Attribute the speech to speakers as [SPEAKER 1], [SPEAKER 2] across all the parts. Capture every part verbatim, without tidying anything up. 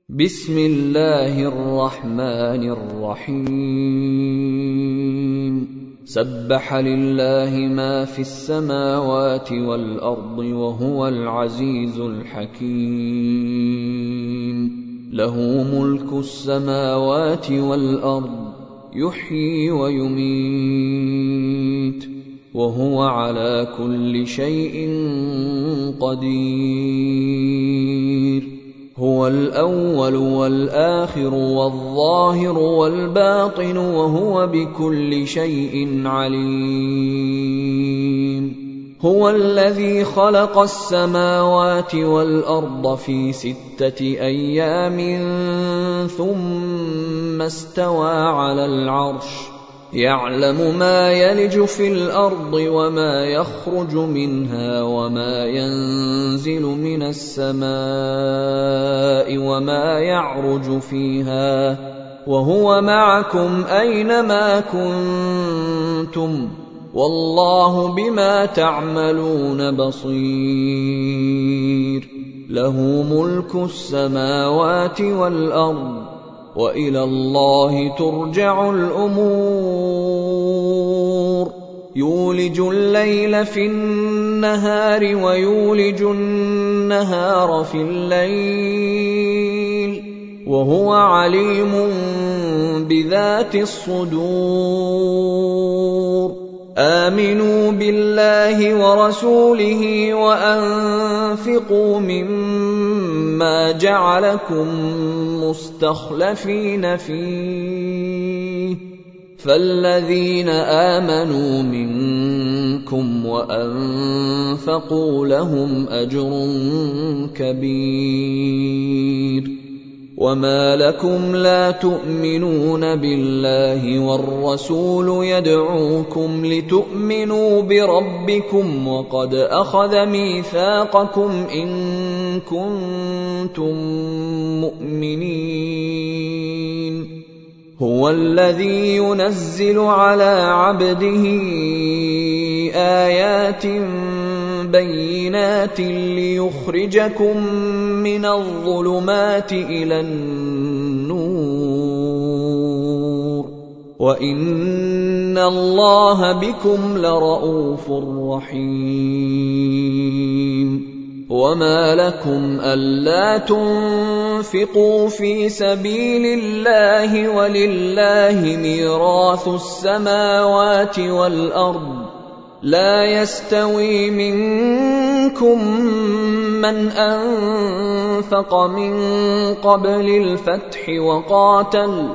[SPEAKER 1] بسم الله الرحمن الرحيم سبح لله ما في السماوات والأرض وهو العزيز الحكيم له ملك السماوات والأرض يحيي ويميت وهو على كل شيء قدير هو الأول والآخر والظاهر والباطن وهو بكل شيء عليم هو الذي خلق السماوات والأرض في ستة أيام ثم استوى على العرش يعلم ما يلج في الأرض وما يخرج منها وما ينزل من السماء وما يعرج فيها وهو معكم أينما كنتم والله بما تعملون بصير له ملك السماوات والأرض وإلى الله ترجع الأمور يولج الليل في النهار ويولج النهار في الليل وهو عليم بذات الصدور آمنوا بالله ورسوله وأنفقوا مما جعلكم مستخلفين فيه فالذين آمنوا منكم وأنفقوا لهم أجر كبير وما لكم لا تؤمنون بالله والرسول يدعوكم لتؤمنوا بربكم وقد أخذ ميثاقكم إن كنتم مؤمنين هو الذي ينزل على عبده آيات بينات ليخرجكم من الظلمات إلى النور وإن الله بكم لرءوف رحيم وما لكم ألا تنفقوا في سبيل الله ولله ميراث السماوات والأرض لا يستوي منكم من أنفق من قبل الفتح وقاتل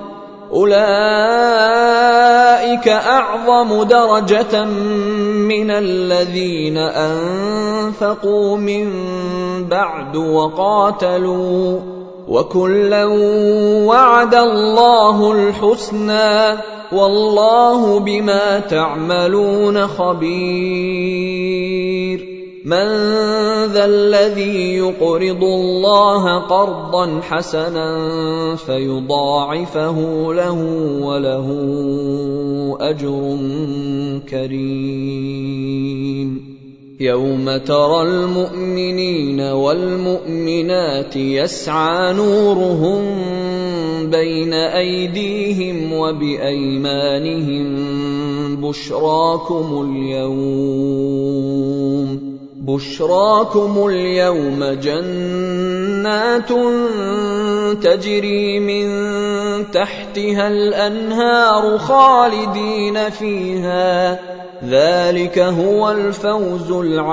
[SPEAKER 1] أولئك أعظم درجة من الذين أنفقوا من بعد وقاتلوا وكلا وعد الله الحسنى والله بما تعملون خبير من ذا الذي يقرض الله قرضا حسنا فيضاعفه له وله أجر كريم يوم ترى المؤمنين والمؤمنات يسعى نورهم بين أيديهم وبأيمانهم بشراكم اليوم بشراكم اليوم جنات تجري من تحتها الأنهار خالدين فيها ذلك هو الفوز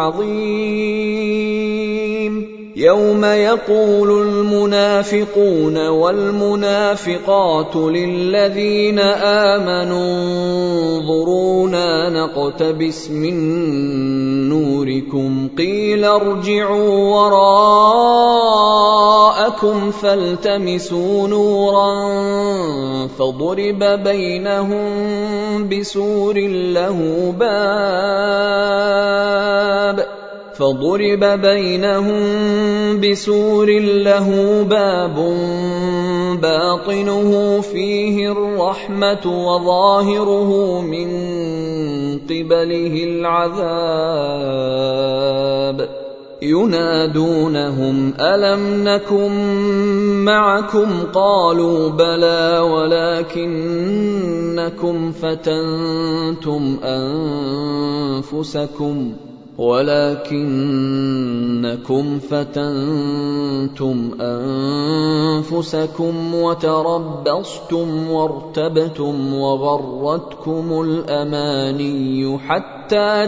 [SPEAKER 1] العظيم يوم يقول المنافقون والمنافقات للذين آمنوا انظرونا نقتبس من نوركم قيل ارجعوا وراءكم فالتمسوا نورا فضرب بينهم بسور له باب فضرب بينهم بسور له باب باطنه فيه الرحمة وظاهره من قبله العذاب ينادونهم ألم نكن معكم قالوا بلى ولكنكم فتنتم أنفسكم ولكنكم فتنتم أنفسكم وتربصتم وارتبتم وغرتكم الأماني حتى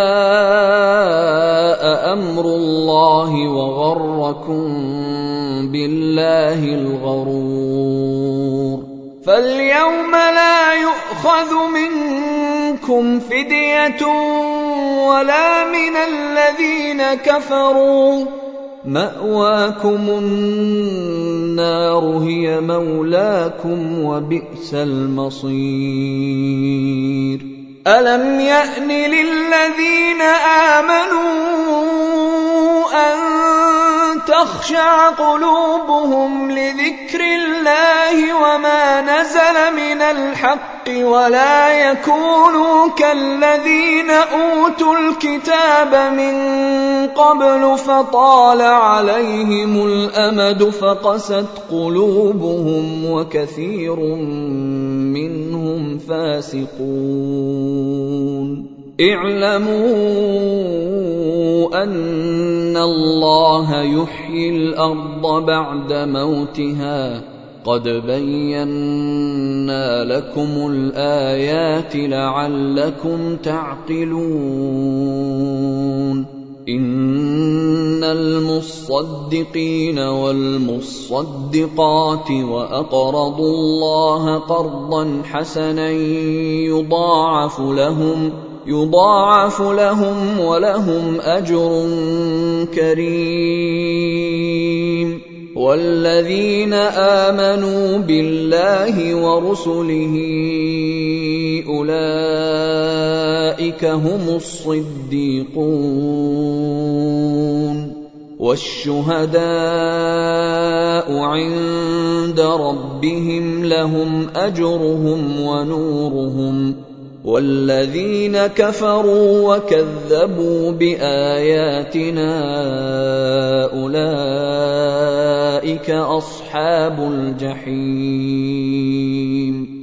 [SPEAKER 1] جاء أمر الله وغركم بالله الغرور فاليوم لا يؤخذ منكم فدية ولا من الذين كفروا مأواكم النار هي مولاكم وبئس المصير ألم يأن للذين آمنوا أن تخشع قلوبهم لذكر الله وما نزل من الحق ولا يكونوا كالذين أوتوا الكتاب من قبل فطال عليهم الأمد فقست قلوبهم وكثير منهم فاسقون اعلموا أن الله يحيي الأرض بعد موتها قد بينا لكم الآيات لعلكم تعقلون إن المصدقين والمصدقات وأقرضوا الله قرضا حسنا يضاعف لهم يضاعف لهم ولهم أجر كريم والذين آمنوا بالله ورسله أولئك هم الصديقون والشهداء عند ربهم لهم أجرهم ونورهم والذين كفروا وكذبوا بآياتنا أولئك أصحاب الجحيم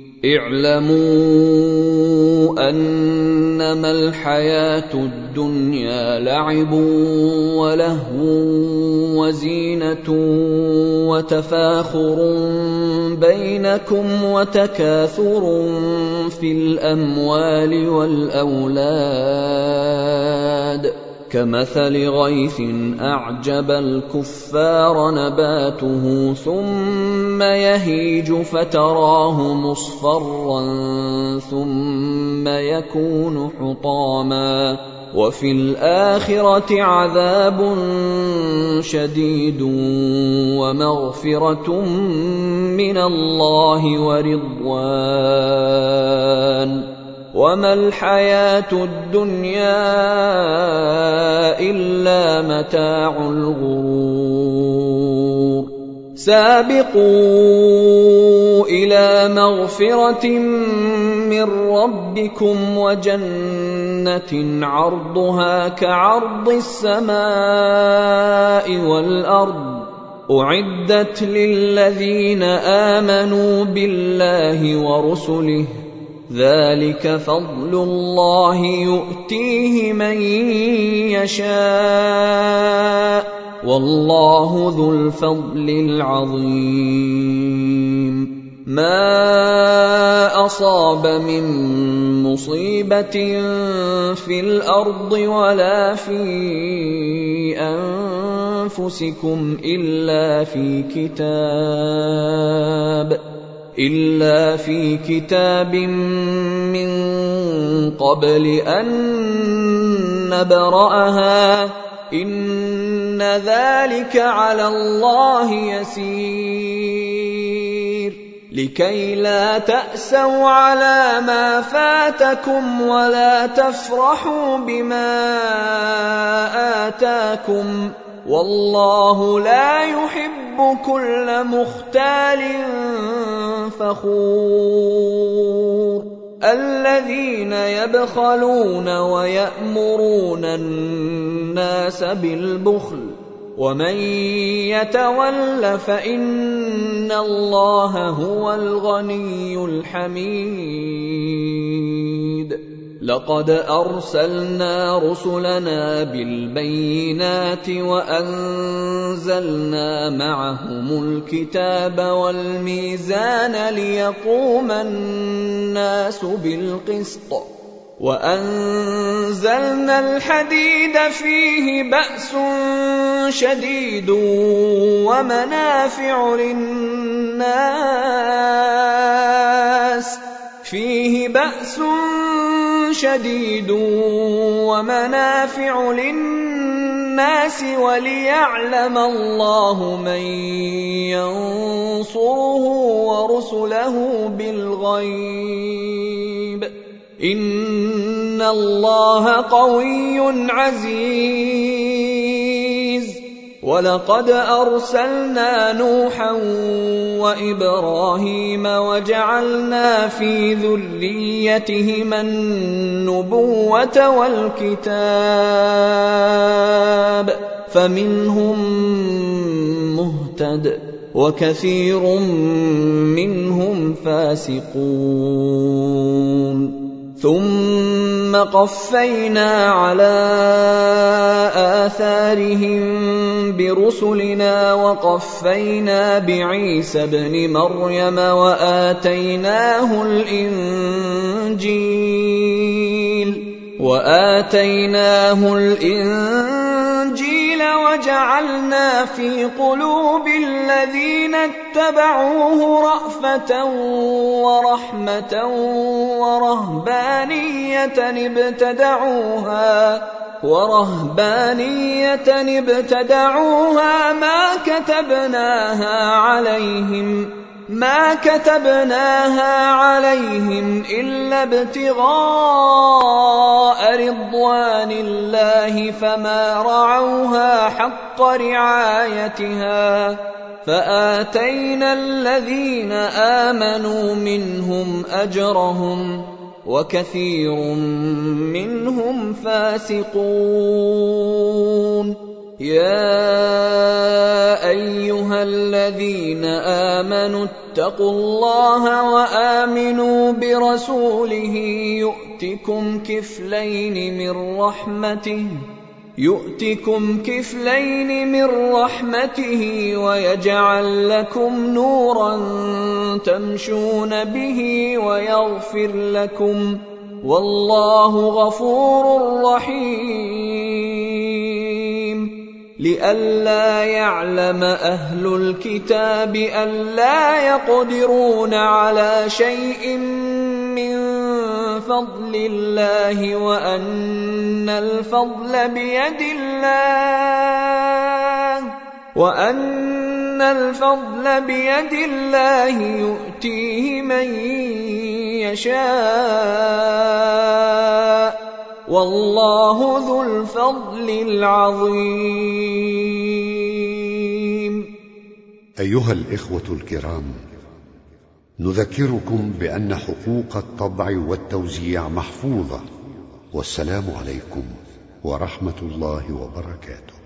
[SPEAKER 1] اعلموا أنما الحياة الدنيا لعب ولهو وزينة وتفاخر بينكم وتكاثر في الأموال والأولاد كمثل غيث أعجب الكفار نباته ثم يهيج فتراه مصفرا ثم يكون حطاما وفي الآخرة عذاب شديد ومغفرة من الله ورضوان وما الحياة الدنيا إلا متاع الغرور سابقوا إلى مغفرة من ربكم وجنة عرضها كعرض السماء والأرض أعدت للذين آمنوا بالله ورسله ذلك فضل الله يؤتيه من يشاء والله ذو الفضل العظيم ما أصاب من مصيبة في الأرض ولا في أنفسكم إلا في كتاب إلا في كتاب من قبل أن نبرأها إن ذلك على الله يسير لكي لا تأسوا على ما فاتكم ولا تفرحوا بما آتاكم والله لا يحب كل مختال فخور الذين يبخلون ويأمرون الناس بالبخل ومن يتول فإن الله هو الغني الحميد. لقد أرسلنا رسلنا بالبينات وأنزلنا معهم الكتاب والميزان ليقوم الناس بالقسط وأنزلنا الحديد فيه بأس شديد ومنافع للناس فيه بأس شديد ومنافع للناس وليعلم الله من ينصره ورسله بالغيب إن الله قوي عزيز. ولقد أرسلنا نوحا وإبراهيم وجعلنا في ذريتهما النبوة والكتاب فمنهم مهتد وكثير منهم فاسقون. ثم قفينا على آثارهم برسلنا وقفينا بعيسى ابن مريم وآتيناه الإنجيل وآتيناه الإنجيل وجعلنا في قلوب الذين اتبعوه رأفة ورحمة ورهبانية ابتدعوها ورهبانية ابتدعوها ما كتبناها عليهم ما كتبناها عليهم إلا ابتغاء رضوان الله فما رعوها حق رعايتها فآتينا الذين آمنوا منهم أجرهم وكثير منهم فاسقون. يا أيها الذين آمنوا اتقوا الله وآمنوا برسوله يؤتكم كفلين من رحمته يؤتكم كفلين من رحمته ويجعل لكم نورا تمشون به ويغفر لكم والله غفور رحيم. لئلا يعلم أهل الكتاب ألا يقدرون على شيء من فضل الله وأن الفضل بيد الله وأن الفضل بيد الله يؤتيه من يشاء والله ذو الفضل العظيم.
[SPEAKER 2] أيها الإخوة الكرام، نذكركم بأن حقوق الطبع والتوزيع محفوظة. والسلام عليكم ورحمة الله وبركاته.